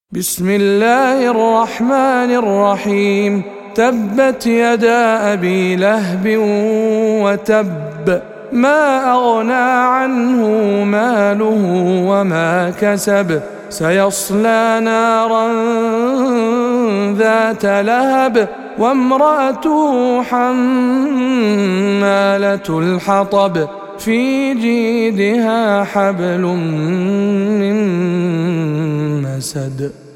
بسم الله الرحمن الرحيم. تبت يدا أبي لهب وتب، ما أغنى عنه ماله وما كسب، سيصلى نارا ذات لهب وامرأته حمالة الحطب، في جيدها حبل من مسد.